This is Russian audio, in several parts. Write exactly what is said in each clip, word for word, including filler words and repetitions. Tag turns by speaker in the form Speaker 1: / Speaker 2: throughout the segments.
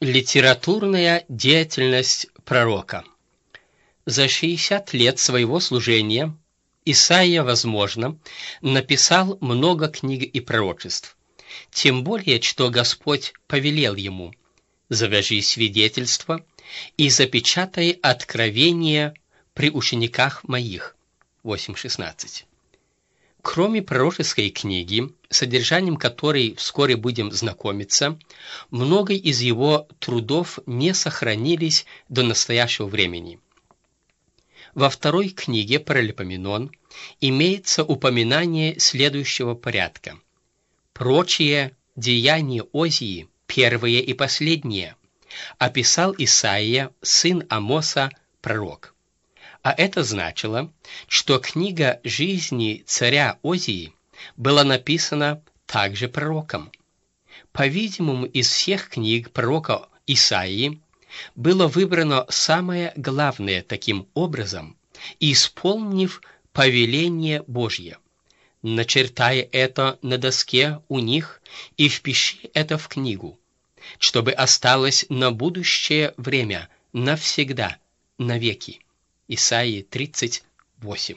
Speaker 1: Литературная деятельность пророка. За шестьдесят лет своего служения Исаия, возможно, написал много книг и пророчеств, тем более, что Господь повелел ему: «Завяжи свидетельство и запечатай откровение при учениках моих» восемь шестнадцать. Кроме пророческой книги, содержанием которой вскоре будем знакомиться, много из его трудов не сохранились до настоящего времени. Во второй книге Паралипоменон имеется упоминание следующего порядка: «Прочие деяния Озии, первые и последние, описал Исаия, сын Амоса, пророк». А это значило, что книга жизни царя Озии была написана также пророком. По-видимому, из всех книг пророка Исаии было выбрано самое главное таким образом, исполнив повеление Божье: «Начертай это на доске у них и впиши это в книгу, чтобы осталось на будущее время, навсегда, навеки». Исаии тридцать восемь.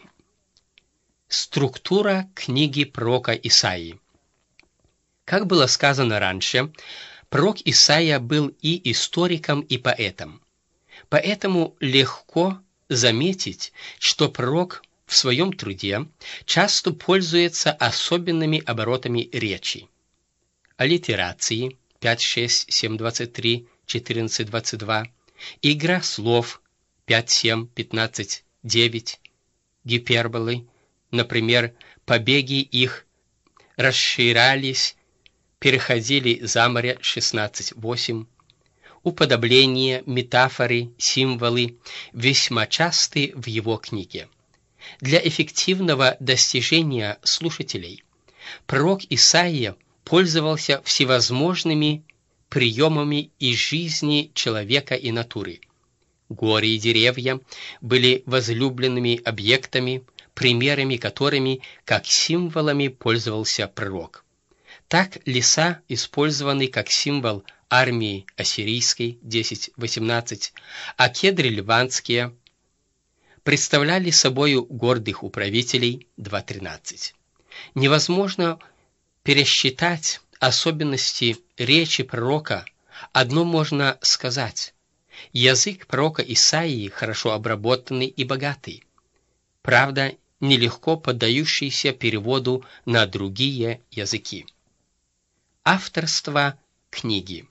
Speaker 1: Структура книги пророка Исаии. Как было сказано раньше, пророк Исаия был и историком, и поэтом. Поэтому легко заметить, что пророк в своем труде часто пользуется особенными оборотами речи. Аллитерации пять шесть семь двадцать три четырнадцать двадцать два, игра слов пять семь пятнадцать девять, гиперболы, например, побеги их расширялись, переходили за море шестнадцать восемь, уподобления, метафоры, символы весьма часты в его книге. Для эффективного достижения слушателей пророк Исаия пользовался всевозможными приемами из жизни человека и натуры. Горы и деревья были возлюбленными объектами, примерами которыми, как символами, пользовался пророк. Так леса использованы как символ армии ассирийской десять восемнадцать, а кедры ливанские представляли собою гордых управителей два тринадцать. Невозможно пересчитать особенности речи пророка, одно можно сказать: язык пророка Исаии хорошо обработанный и богатый, правда, нелегко поддающийся переводу на другие языки. Авторство книги.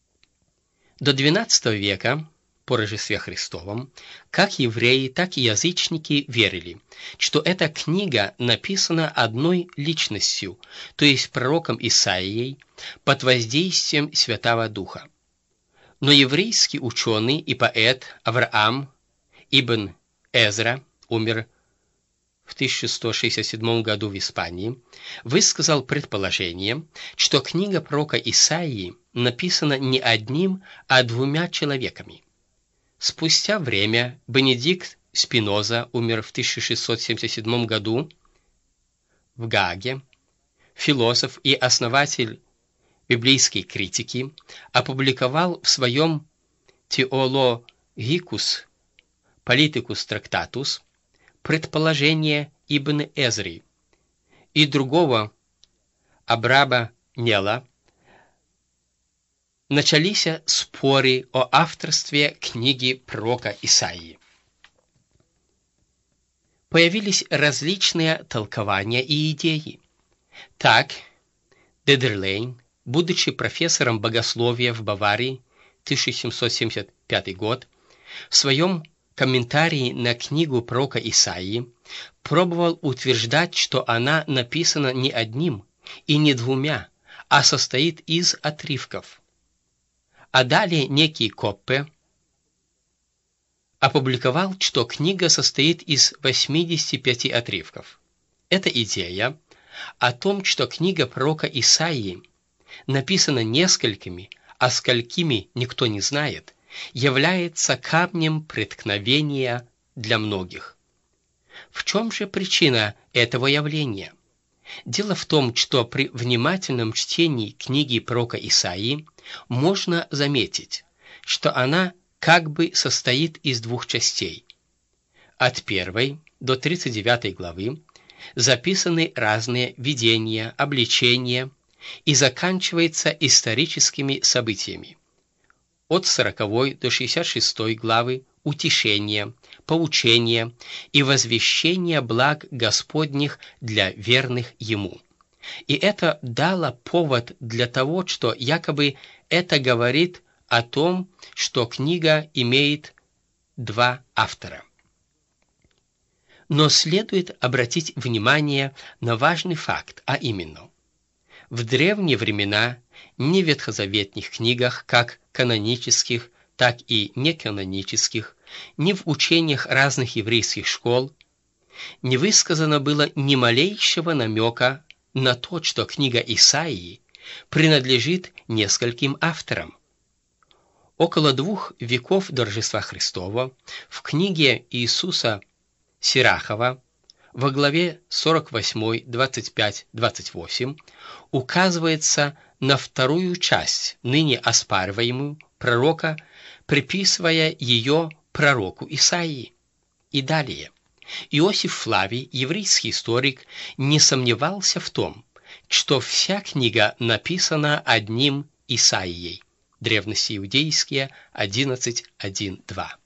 Speaker 1: До двенадцатого века, по Рождестве Христовом, как евреи, так и язычники верили, что эта книга написана одной личностью, то есть пророком Исаией, под воздействием Святого Духа. Но еврейский ученый и поэт Авраам ибн Эзра, умер в тысяча сто шестьдесят седьмом году в Испании, высказал предположение, что книга пророка Исаии написана не одним, а двумя человеками. Спустя время Бенедикт Спиноза, умер в тысяча шестьсот семьдесят седьмом году в Гааге, философ и основатель библейской критики, опубликовал в своем Theologicus Politicus Tractatus предположение Ибн Эзры и другого Абраба Нела. Начались споры о авторстве книги пророка Исаии. Появились различные толкования и идеи. Так, Дедерлейн, будучи профессором богословия в Баварии, тысяча семьсот семьдесят пятый год, в своем комментарии на книгу пророка Исаии пробовал утверждать, что она написана не одним и не двумя, а состоит из отрывков. А далее некий Коппе опубликовал, что книга состоит из восьмидесяти пяти отрывков. Эта идея о том, что книга пророка Исаии написана несколькими, а сколькими никто не знает, является камнем преткновения для многих. В чем же причина этого явления? Дело в том, что при внимательном чтении книги пророка Исаии можно заметить, что она как бы состоит из двух частей. От первой до тридцать девятой главы записаны разные видения, обличения и заканчивается историческими событиями. От сороковой до шестьдесят шестой главы утешение, поучение и возвещение благ Господних для верных Ему. И это дало повод для того, что якобы это говорит о том, что книга имеет два автора. Но следует обратить внимание на важный факт, а именно, в древние времена ни в ветхозаветных книгах, как канонических, так и неканонических, ни в учениях разных еврейских школ не высказано было ни малейшего намека на то, что книга Исаии принадлежит нескольким авторам. Около двух веков до Рождества Христова в книге Иисуса Сирахова во главе сорок восьмой, двадцать пять двадцать восемь указывается на вторую часть, ныне оспариваемую, пророка, приписывая ее пророку Исаии. И далее. Иосиф Флавий, еврейский историк, не сомневался в том, что вся книга написана одним Исаией. Древности иудейские одиннадцать один два.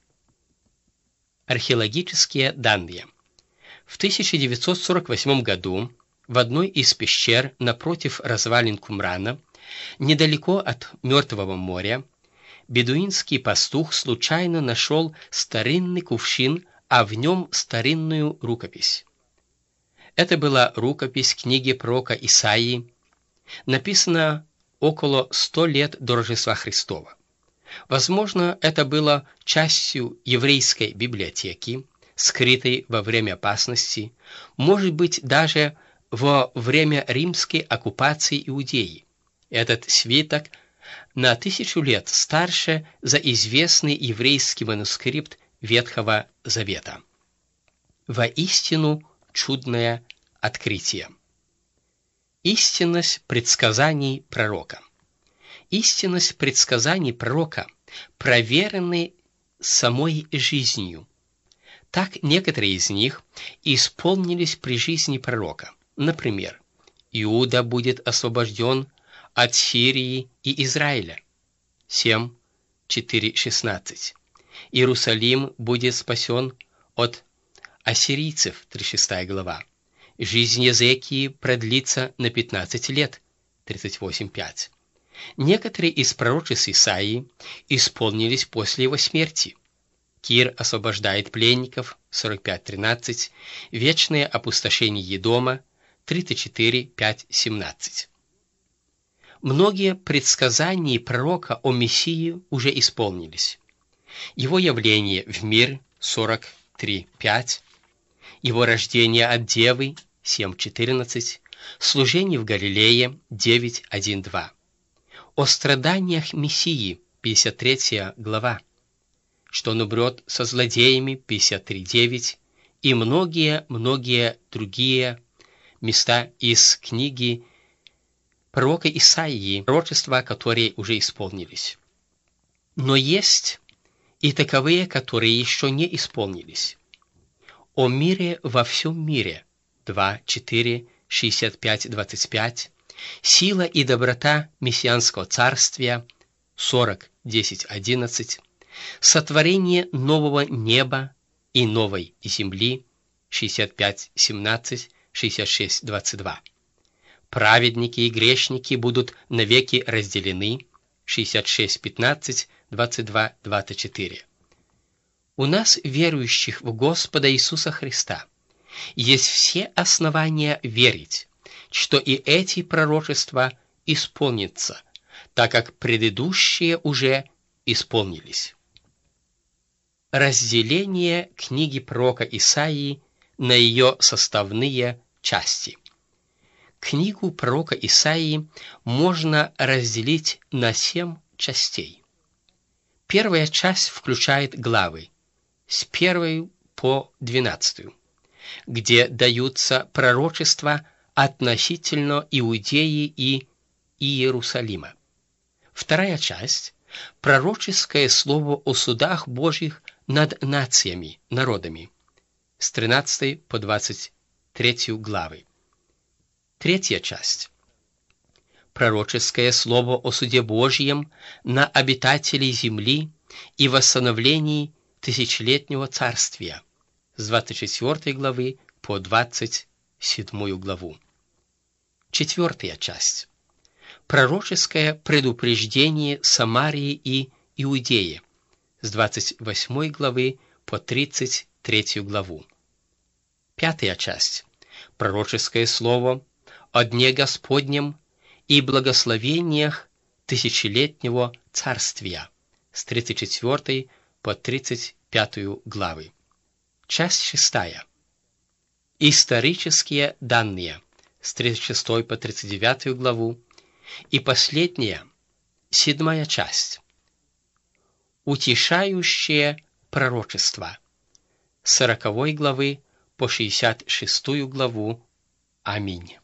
Speaker 1: Археологические данные. В тысяча девятьсот сорок восьмом году в одной из пещер напротив развалин Кумрана, недалеко от Мертвого моря, бедуинский пастух случайно нашел старинный кувшин, а в нем старинную рукопись. Это была рукопись книги пророка Исаии, написана около ста лет до Рождества Христова. Возможно, это было частью еврейской библиотеки, скрытой во время опасности, может быть, даже во время римской оккупации Иудеи. Этот свиток на тысячу лет старше за известный еврейский манускрипт Ветхого Завета. Воистину чудное открытие. Истинность предсказаний пророка. Истинность предсказаний пророка проверены самой жизнью. Так некоторые из них исполнились при жизни пророка. Например, Иуда будет освобожден от Сирии и Израиля. семь четыре шестнадцать. Иерусалим будет спасен от ассирийцев. тридцать шестая глава. Жизнь Езекии продлится на пятнадцать лет. тридцать восемь пять. Некоторые из пророчеств Исаии исполнились после его смерти. Кир освобождает пленников. сорок пять тринадцать. Вечное опустошение Едома. тридцать четыре пять семнадцать. Многие предсказания пророка о Мессии уже исполнились. Его явление в мир сорок три пять, его рождение от Девы семь четырнадцать, служение в Галилее девять один два, о страданиях Мессии пятьдесят третья глава, что он умрет со злодеями пятьдесят три девять и многие-многие другие места из книги пророка Исаии, пророчества, которые уже исполнились. Но есть и таковые, которые еще не исполнились. О мире во всем мире два четыре шестьдесят пять двадцать пять, сила и доброта мессианского царствия сорок десять одиннадцать, сотворение нового неба и новой земли шестьдесят пять семнадцать шестьдесят шесть двадцать два. Праведники и грешники будут навеки разделены шестьдесят шесть пятнадцать двадцать два двадцать четыре. У нас, верующих в Господа Иисуса Христа, есть все основания верить, что и эти пророчества исполнятся, так как предыдущие уже исполнились. Разделение книги пророка Исаии на ее составные части. Книгу пророка Исаии можно разделить на семь частей. Первая часть включает главы с первой по двенадцатую, где даются пророчества относительно Иудеи и Иерусалима. Вторая часть Пророческое слово о судах Божьих над нациями, народами. С тринадцатой по двадцать третью главы. Третья часть. Пророческое слово о суде Божьем на обитателей земли и восстановлении тысячелетнего царствия. С двадцать четвёртой главы по двадцать седьмую главу. Четвертая часть. Пророческое предупреждение Самарии и Иудее. С двадцать восьмой главы по тридцать третью главу. Пятая часть. Пророческое слово о Дне Господнем и благословениях тысячелетнего царствия. С тридцать четвёртой по тридцать пятую главы. Часть шестая. Исторические данные. С тридцать шестой по тридцать девятую главу. И последняя, седьмая часть. Утешающее пророчество. С сороковой главы по шестьдесят шестую главу. Аминь.